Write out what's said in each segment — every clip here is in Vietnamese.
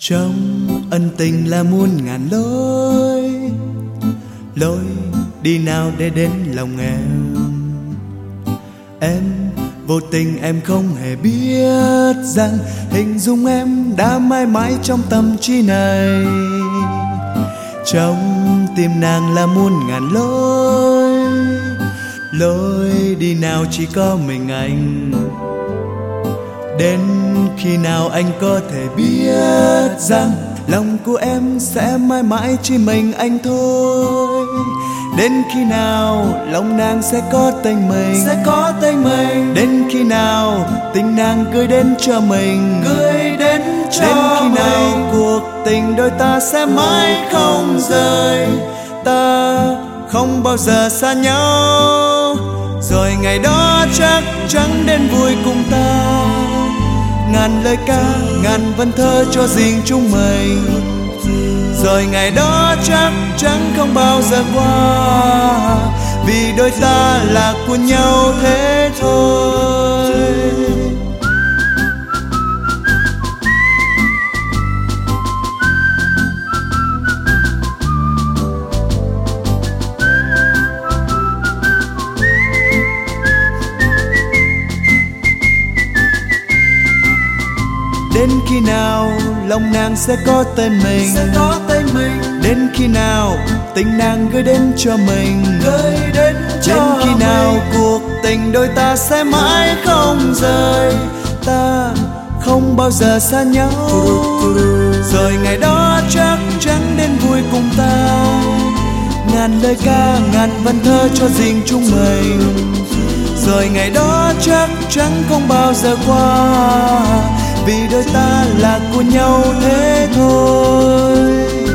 Trong ân tình là muôn ngàn lối, lối đi nào để đến lòng em. Em vô tình em không hề biết rằng hình dung em đã mãi mãi trong tâm trí này. Trong tim nàng là muôn ngàn lối, lối đi nào chỉ có mình anh. Đến khi nào anh có thể biết rằng lòng của em sẽ mãi mãi chỉ mình anh thôi. Đến khi nào lòng nàng sẽ có tên mình, đến khi nào tình nàng gửi đến cho mình, đến khi nào cuộc tình đôi ta sẽ mãi không rời, ta không bao giờ xa nhau. Rồi ngày đó chắc chắn đến vui cùng ta, ngàn lời ca ngàn vần thơ cho riêng chúng mình. Rồi ngày đó chắc chắn không bao giờ qua, vì đôi ta là của nhau thế thôi. Đến khi nào lòng nàng sẽ có tên mình, đến khi nào tình nàng gửi đến cho mình, đến khi nào cuộc tình đôi ta sẽ mãi không rời, ta không bao giờ xa nhau. Rồi ngày đó chắc chắn đến vui cùng ta, ngàn lời ca ngàn vần thơ cho riêng chúng mình. Rồi ngày đó chắc chắn không bao giờ qua, vì đôi ta là của nhau thế thôi.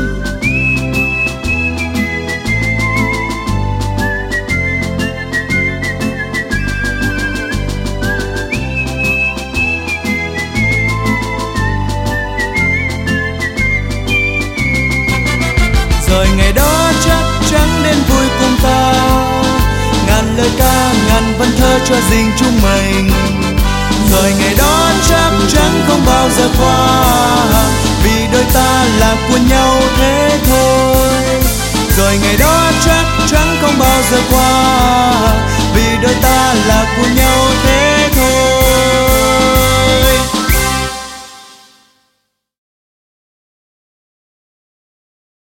Rồi ngày đó chắc chắn đến vui cùng ta, ngàn lời ca ngàn vần thơ cho riêng chúng mình. Rồi ngày đó chắc chắn không bao giờ qua, vì đôi ta là của nhau thế thôi. Rồi ngày đó chắc chắn không bao giờ qua, vì đôi ta là của nhau.